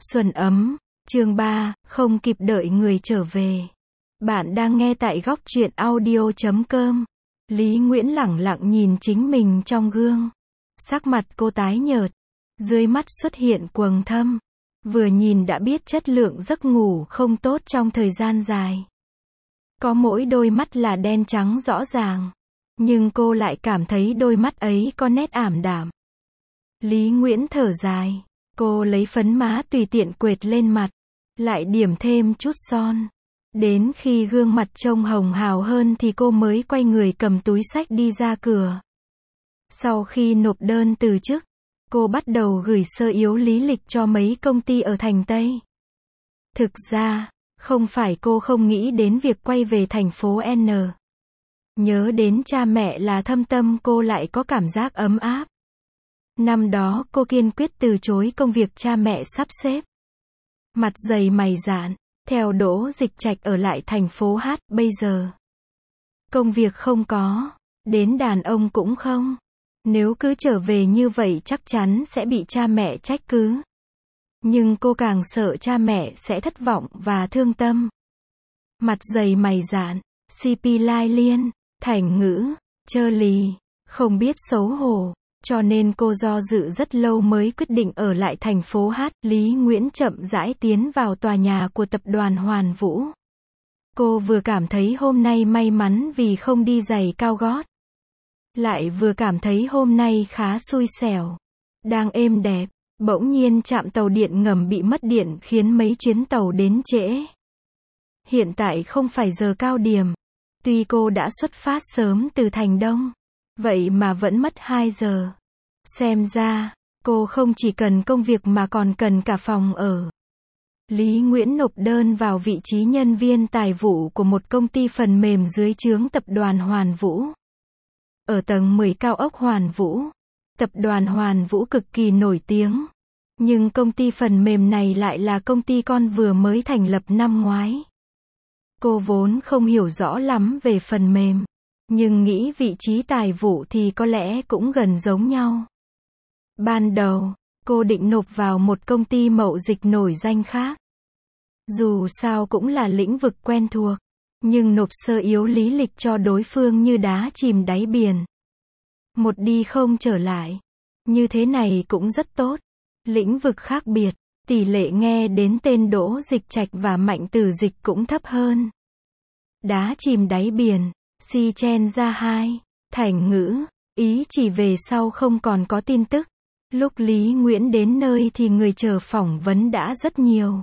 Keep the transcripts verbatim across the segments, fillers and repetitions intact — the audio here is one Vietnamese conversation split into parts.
Xuân ấm, chương ba, không kịp đợi người trở về. Bạn đang nghe tại góc truyện audio chấm com. Lý Nguyễn lẳng lặng nhìn chính mình trong gương. Sắc mặt cô tái nhợt, dưới mắt xuất hiện quầng thâm. Vừa nhìn đã biết chất lượng giấc ngủ không tốt trong thời gian dài. Có mỗi đôi mắt là đen trắng rõ ràng. Nhưng cô lại cảm thấy đôi mắt ấy có nét ảm đạm. Lý Nguyễn thở dài. Cô lấy phấn má tùy tiện quệt lên mặt. Lại điểm thêm chút son. Đến khi gương mặt trông hồng hào hơn thì cô mới quay người cầm túi xách đi ra cửa. Sau khi nộp đơn từ chức, cô bắt đầu gửi sơ yếu lý lịch cho mấy công ty ở thành Tây. Thực ra, không phải cô không nghĩ đến việc quay về thành phố N. Nhớ đến cha mẹ là thâm tâm cô lại có cảm giác ấm áp. Năm đó cô kiên quyết từ chối công việc cha mẹ sắp xếp. Mặt dày mày dạn, theo Đỗ Dịch Trạch ở lại thành phố H, bây giờ. Công việc không có, đến đàn ông cũng không. Nếu cứ trở về như vậy chắc chắn sẽ bị cha mẹ trách cứ. Nhưng cô càng sợ cha mẹ sẽ thất vọng và thương tâm. Mặt dày mày dạn, xê pê lai liên, thành ngữ, chơ lì, không biết xấu hổ. Cho nên cô do dự rất lâu mới quyết định ở lại thành phố H. Lý Nguyễn chậm rãi tiến vào tòa nhà của tập đoàn Hoàn Vũ. Cô vừa cảm thấy hôm nay may mắn vì không đi giày cao gót. Lại vừa cảm thấy hôm nay khá xui xẻo. Đang êm đẹp, bỗng nhiên trạm tàu điện ngầm bị mất điện khiến mấy chuyến tàu đến trễ. Hiện tại không phải giờ cao điểm. Tuy cô đã xuất phát sớm từ thành Đông. Vậy mà vẫn mất hai giờ. Xem ra, cô không chỉ cần công việc mà còn cần cả phòng ở. Lý Nguyễn nộp đơn vào vị trí nhân viên tài vụ của một công ty phần mềm dưới trướng tập đoàn Hoàn Vũ. Ở tầng mười cao ốc Hoàn Vũ, tập đoàn Hoàn Vũ cực kỳ nổi tiếng. Nhưng công ty phần mềm này lại là công ty con vừa mới thành lập năm ngoái. Cô vốn không hiểu rõ lắm về phần mềm. Nhưng nghĩ vị trí tài vụ thì có lẽ cũng gần giống nhau. Ban đầu, cô định nộp vào một công ty mậu dịch nổi danh khác. Dù sao cũng là lĩnh vực quen thuộc. Nhưng nộp sơ yếu lý lịch cho đối phương như đá chìm đáy biển. Một đi không trở lại. Như thế này cũng rất tốt. Lĩnh vực khác biệt, tỷ lệ nghe đến tên Đỗ Dịch Trạch và Mạnh Tử Dịch cũng thấp hơn. Đá chìm đáy biển. Si chen ra hai, thành ngữ, ý chỉ về sau không còn có tin tức. Lúc Lý Nguyễn đến nơi thì người chờ phỏng vấn đã rất nhiều.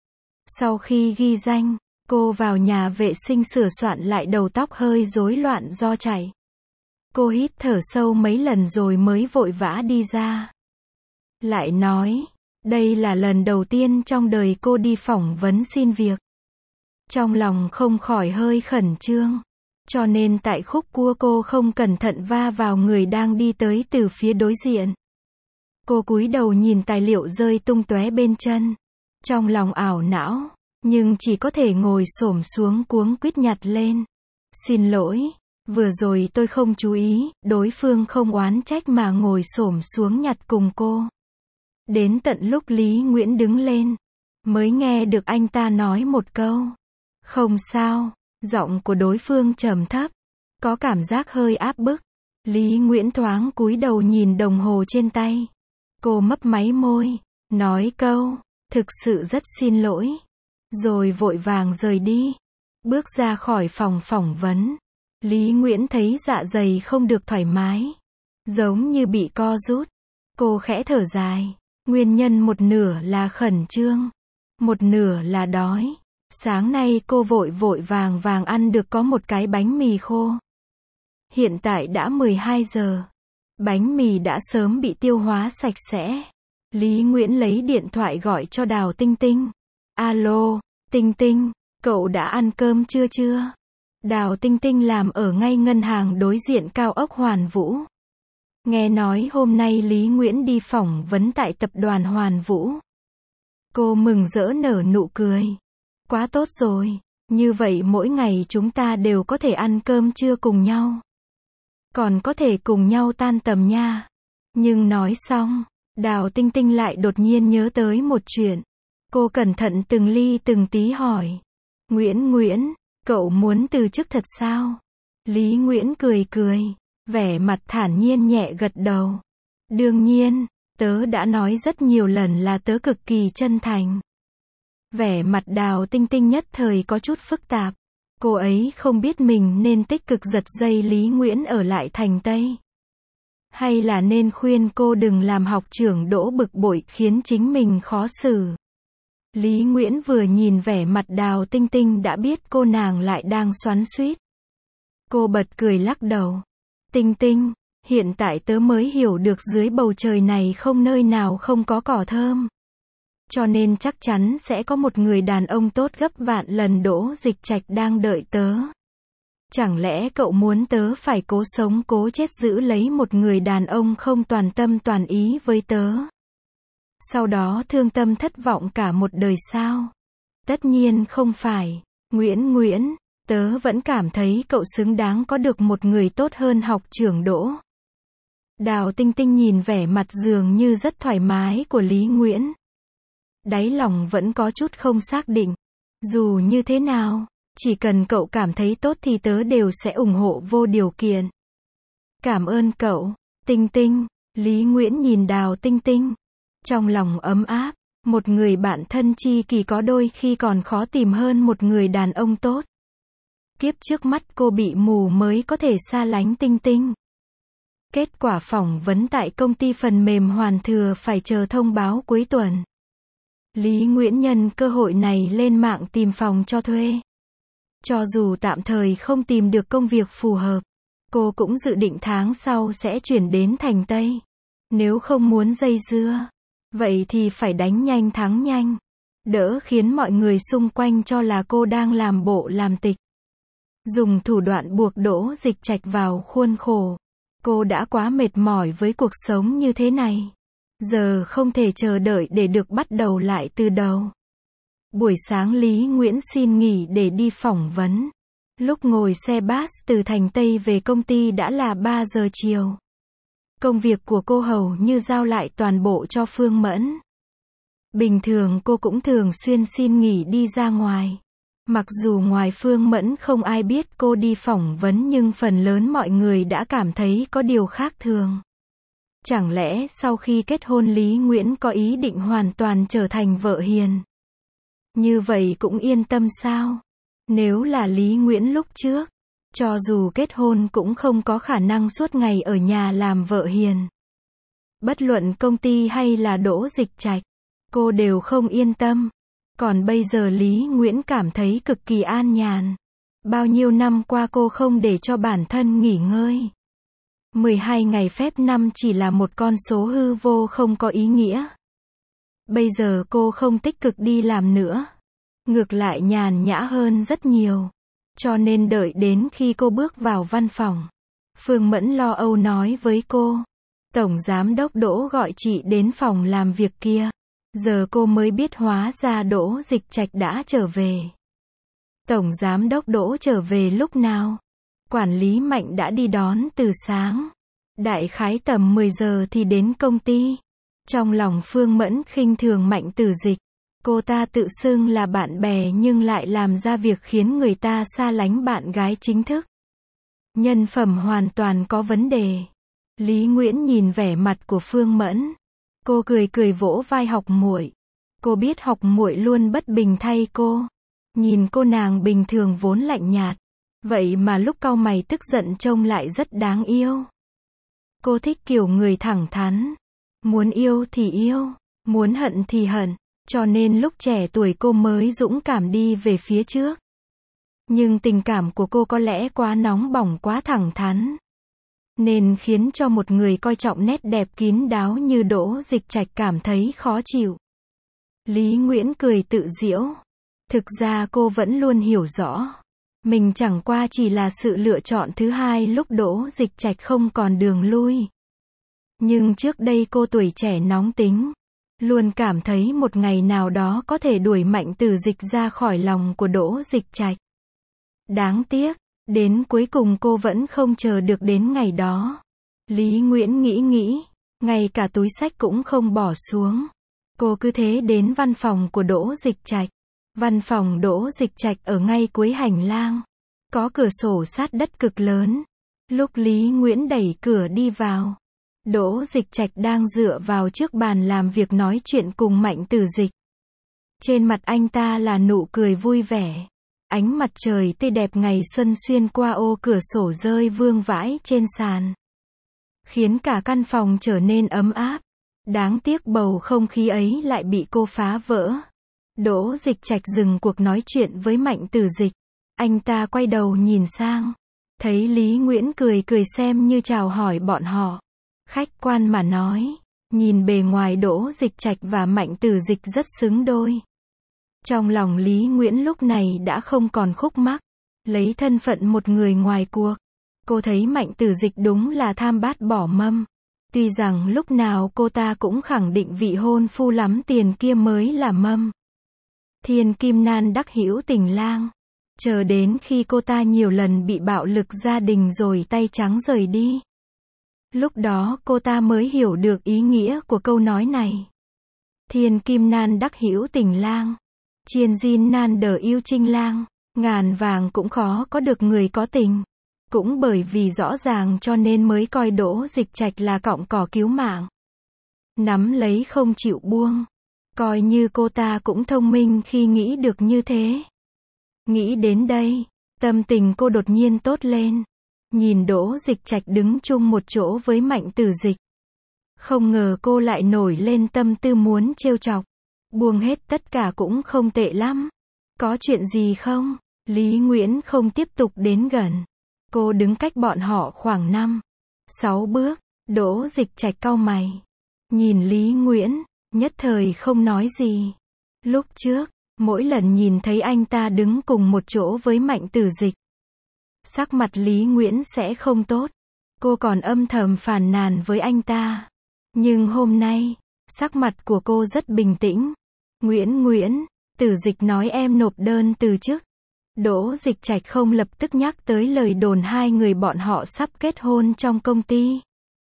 Sau khi ghi danh, cô vào nhà vệ sinh sửa soạn lại đầu tóc hơi rối loạn do chảy. Cô hít thở sâu mấy lần rồi mới vội vã đi ra. Lại nói, đây là lần đầu tiên trong đời cô đi phỏng vấn xin việc. Trong lòng không khỏi hơi khẩn trương. Cho nên tại khúc cua cô không cẩn thận va vào người đang đi tới từ phía đối diện. Cô cúi đầu nhìn tài liệu rơi tung tóe bên chân. Trong lòng ảo não, nhưng chỉ có thể ngồi xổm xuống cuống quýt nhặt lên. Xin lỗi, vừa rồi tôi không chú ý, đối phương không oán trách mà ngồi xổm xuống nhặt cùng cô. Đến tận lúc Lý Nguyễn đứng lên, mới nghe được anh ta nói một câu. Không sao. Giọng của đối phương trầm thấp, có cảm giác hơi áp bức. Lý Nguyễn thoáng cúi đầu nhìn đồng hồ trên tay. Cô mấp máy môi, nói câu, thực sự rất xin lỗi. Rồi vội vàng rời đi. Bước ra khỏi phòng phỏng vấn. Lý Nguyễn thấy dạ dày không được thoải mái. Giống như bị co rút. Cô khẽ thở dài. Nguyên nhân một nửa là khẩn trương. Một nửa là đói. Sáng nay cô vội vội vàng vàng ăn được có một cái bánh mì khô. Hiện tại đã mười hai giờ. Bánh mì đã sớm bị tiêu hóa sạch sẽ. Lý Nguyễn lấy điện thoại gọi cho Đào Tinh Tinh. Alo, Tinh Tinh, cậu đã ăn cơm chưa chưa? Đào Tinh Tinh làm ở ngay ngân hàng đối diện cao ốc Hoàn Vũ. Nghe nói hôm nay Lý Nguyễn đi phỏng vấn tại tập đoàn Hoàn Vũ. Cô mừng rỡ nở nụ cười. Quá tốt rồi, như vậy mỗi ngày chúng ta đều có thể ăn cơm trưa cùng nhau. Còn có thể cùng nhau tan tầm nha. Nhưng nói xong, Đào Tinh Tinh lại đột nhiên nhớ tới một chuyện. Cô cẩn thận từng ly từng tí hỏi. Nguyễn Nguyễn, cậu muốn từ chức thật sao? Lý Nguyễn cười cười, vẻ mặt thản nhiên nhẹ gật đầu. Đương nhiên, tớ đã nói rất nhiều lần là tớ cực kỳ chân thành. Vẻ mặt Đào Tinh Tinh nhất thời có chút phức tạp. Cô ấy không biết mình nên tích cực giật dây Lý Nguyễn ở lại thành Tây. Hay là nên khuyên cô đừng làm học trưởng Đỗ bực bội khiến chính mình khó xử. Lý Nguyễn vừa nhìn vẻ mặt Đào Tinh Tinh đã biết cô nàng lại đang xoắn xuýt. Cô bật cười lắc đầu. Tinh Tinh, hiện tại tớ mới hiểu được dưới bầu trời này không nơi nào không có cỏ thơm. Cho nên chắc chắn sẽ có một người đàn ông tốt gấp vạn lần Đỗ Dịch Trạch đang đợi tớ. Chẳng lẽ cậu muốn tớ phải cố sống cố chết giữ lấy một người đàn ông không toàn tâm toàn ý với tớ? Sau đó thương tâm thất vọng cả một đời sao? Tất nhiên không phải. Nguyễn Nguyễn, tớ vẫn cảm thấy cậu xứng đáng có được một người tốt hơn học trưởng Đỗ. Đào Tinh Tinh nhìn vẻ mặt dường như rất thoải mái của Lý Nguyễn. Đáy lòng vẫn có chút không xác định. Dù như thế nào, chỉ cần cậu cảm thấy tốt thì tớ đều sẽ ủng hộ vô điều kiện. Cảm ơn cậu, Tinh Tinh. Lý Nguyễn nhìn Đào Tinh Tinh. Trong lòng ấm áp, một người bạn thân tri kỷ có đôi khi còn khó tìm hơn một người đàn ông tốt. Kiếp trước mắt cô bị mù mới có thể xa lánh Tinh Tinh. Kết quả phỏng vấn tại công ty phần mềm Hoàn Thừa phải chờ thông báo cuối tuần. Lý Nguyễn nhân cơ hội này lên mạng tìm phòng cho thuê. Cho dù tạm thời không tìm được công việc phù hợp, cô cũng dự định tháng sau sẽ chuyển đến thành Tây. Nếu không muốn dây dưa, vậy thì phải đánh nhanh thắng nhanh. Đỡ khiến mọi người xung quanh cho là cô đang làm bộ làm tịch. Dùng thủ đoạn buộc Đỗ Dịch Trạch vào khuôn khổ. Cô đã quá mệt mỏi với cuộc sống như thế này. Giờ không thể chờ đợi để được bắt đầu lại từ đầu. Buổi sáng Lý Nguyễn xin nghỉ để đi phỏng vấn. Lúc ngồi xe bus từ thành Tây về công ty đã là ba giờ chiều. Công việc của cô hầu như giao lại toàn bộ cho Phương Mẫn. Bình thường cô cũng thường xuyên xin nghỉ đi ra ngoài. Mặc dù ngoài Phương Mẫn không ai biết cô đi phỏng vấn nhưng phần lớn mọi người đã cảm thấy có điều khác thường. Chẳng lẽ sau khi kết hôn Lý Nguyễn có ý định hoàn toàn trở thành vợ hiền? Như vậy cũng yên tâm sao? Nếu là Lý Nguyễn lúc trước, cho dù kết hôn cũng không có khả năng suốt ngày ở nhà làm vợ hiền. Bất luận công ty hay là Đỗ Dịch Trạch, cô đều không yên tâm. Còn bây giờ Lý Nguyễn cảm thấy cực kỳ an nhàn. Bao nhiêu năm qua cô không để cho bản thân nghỉ ngơi. mười hai ngày phép năm chỉ là một con số hư vô không có ý nghĩa. Bây giờ cô không tích cực đi làm nữa. Ngược lại nhàn nhã hơn rất nhiều. Cho nên đợi đến khi cô bước vào văn phòng, Phương Mẫn lo âu nói với cô. Tổng giám đốc Đỗ gọi chị đến phòng làm việc kia. Giờ cô mới biết hóa ra Đỗ Dịch Trạch đã trở về. Tổng giám đốc Đỗ trở về lúc nào? Quản lý Mạnh đã đi đón từ sáng. Đại khái tầm mười giờ thì đến công ty. Trong lòng Phương Mẫn khinh thường Mạnh Tử Dịch. Cô ta tự xưng là bạn bè nhưng lại làm ra việc khiến người ta xa lánh bạn gái chính thức. Nhân phẩm hoàn toàn có vấn đề. Lý Nguyễn nhìn vẻ mặt của Phương Mẫn. Cô cười cười vỗ vai Học Muội. Cô biết Học Muội luôn bất bình thay cô. Nhìn cô nàng bình thường vốn lạnh nhạt. Vậy mà lúc cau mày tức giận trông lại rất đáng yêu. Cô thích kiểu người thẳng thắn. Muốn yêu thì yêu, muốn hận thì hận. Cho nên lúc trẻ tuổi cô mới dũng cảm đi về phía trước. Nhưng tình cảm của cô có lẽ quá nóng bỏng quá thẳng thắn. Nên khiến cho một người coi trọng nét đẹp kín đáo như Đỗ Dịch Trạch cảm thấy khó chịu. Lý Nguyễn cười tự giễu. Thực ra cô vẫn luôn hiểu rõ. Mình chẳng qua chỉ là sự lựa chọn thứ hai lúc Đỗ Dịch Trạch không còn đường lui. Nhưng trước đây cô tuổi trẻ nóng tính. Luôn cảm thấy một ngày nào đó có thể đuổi Mạnh Tử Dịch ra khỏi lòng của Đỗ Dịch Trạch. Đáng tiếc, đến cuối cùng cô vẫn không chờ được đến ngày đó. Lý Nguyễn nghĩ nghĩ, ngay cả túi xách cũng không bỏ xuống. Cô cứ thế đến văn phòng của Đỗ Dịch Trạch. Văn phòng Đỗ Dịch Trạch ở ngay cuối hành lang. Có cửa sổ sát đất cực lớn. Lúc Lý Nguyễn đẩy cửa đi vào, Đỗ Dịch Trạch đang dựa vào trước bàn làm việc nói chuyện cùng Mạnh Tử Dịch. Trên mặt anh ta là nụ cười vui vẻ. Ánh mặt trời tươi đẹp ngày xuân xuyên qua ô cửa sổ rơi vương vãi trên sàn, khiến cả căn phòng trở nên ấm áp. Đáng tiếc bầu không khí ấy lại bị cô phá vỡ. Đỗ Dịch Trạch dừng cuộc nói chuyện với Mạnh Tử Dịch. Anh ta quay đầu nhìn sang, thấy Lý Nguyễn cười cười xem như chào hỏi bọn họ. Khách quan mà nói, nhìn bề ngoài Đỗ Dịch Trạch và Mạnh Tử Dịch rất xứng đôi. Trong lòng Lý Nguyễn lúc này đã không còn khúc mắc. Lấy thân phận một người ngoài cuộc, cô thấy Mạnh Tử Dịch đúng là tham bát bỏ mâm. Tuy rằng lúc nào cô ta cũng khẳng định vị hôn phu lắm tiền kia mới là mâm. Thiên kim nan đắc hữu tình lang. Chờ đến khi cô ta nhiều lần bị bạo lực gia đình rồi tay trắng rời đi. Lúc đó cô ta mới hiểu được ý nghĩa của câu nói này. Thiên kim nan đắc hữu tình lang. Chiên diên nan đờ yêu trinh lang. Ngàn vàng cũng khó có được người có tình. Cũng bởi vì rõ ràng cho nên mới coi Đỗ Dịch Trạch là cọng cỏ cứu mạng. Nắm lấy không chịu buông. Coi như cô ta cũng thông minh khi nghĩ được như thế. Nghĩ đến đây, tâm tình cô đột nhiên tốt lên. Nhìn Đỗ Dịch Trạch đứng chung một chỗ với Mạnh Tử Dịch. Không ngờ cô lại nổi lên tâm tư muốn trêu chọc. Buông hết tất cả cũng không tệ lắm. Có chuyện gì không? Lý Nguyễn không tiếp tục đến gần. Cô đứng cách bọn họ khoảng năm, sáu bước. Đỗ Dịch Trạch cau mày. Nhìn Lý Nguyễn, nhất thời không nói gì. Lúc trước, mỗi lần nhìn thấy anh ta đứng cùng một chỗ với Mạnh Tử Dịch, sắc mặt Lý Nguyễn sẽ không tốt. Cô còn âm thầm phàn nàn với anh ta. Nhưng hôm nay, sắc mặt của cô rất bình tĩnh. Nguyễn Nguyễn, Tử Dịch nói em nộp đơn từ chức. Đỗ Dịch Trạch không lập tức nhắc tới lời đồn hai người bọn họ sắp kết hôn trong công ty.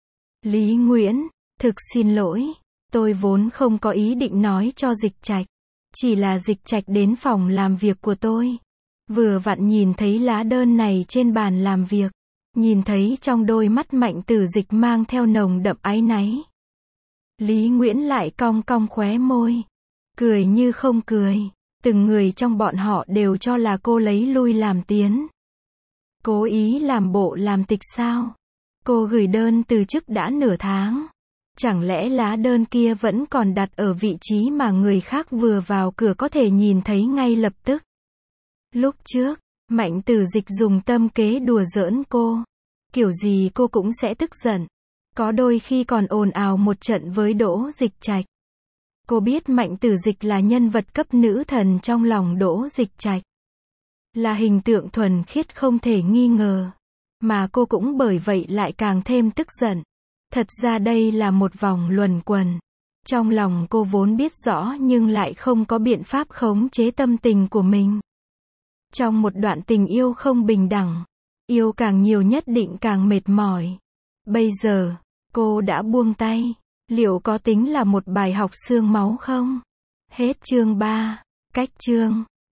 Lý Nguyễn, thực xin lỗi, tôi vốn không có ý định nói cho Dịch Trạch. Chỉ là Dịch Trạch đến phòng làm việc của tôi. Vừa vặn nhìn thấy lá đơn này trên bàn làm việc. Nhìn thấy trong đôi mắt Mạnh Tử Dịch mang theo nồng đậm áy náy. Lý Nguyễn lại cong cong khóe môi. Cười như không cười. Từng người trong bọn họ đều cho là cô lấy lui làm tiến. Cố ý làm bộ làm tịch sao? Cô gửi đơn từ chức đã nửa tháng. Chẳng lẽ lá đơn kia vẫn còn đặt ở vị trí mà người khác vừa vào cửa có thể nhìn thấy ngay lập tức? Lúc trước, Mạnh Tử Dịch dùng tâm kế đùa giỡn cô. Kiểu gì cô cũng sẽ tức giận. Có đôi khi còn ồn ào một trận với Đỗ Dịch Trạch. Cô biết Mạnh Tử Dịch là nhân vật cấp nữ thần trong lòng Đỗ Dịch Trạch. Là hình tượng thuần khiết không thể nghi ngờ. Mà cô cũng bởi vậy lại càng thêm tức giận. Thật ra đây là một vòng luẩn quẩn. Trong lòng cô vốn biết rõ nhưng lại không có biện pháp khống chế tâm tình của mình. Trong một đoạn tình yêu không bình đẳng, yêu càng nhiều nhất định càng mệt mỏi. Bây giờ, cô đã buông tay. Liệu có tính là một bài học xương máu không? Hết chương ba. Cách chương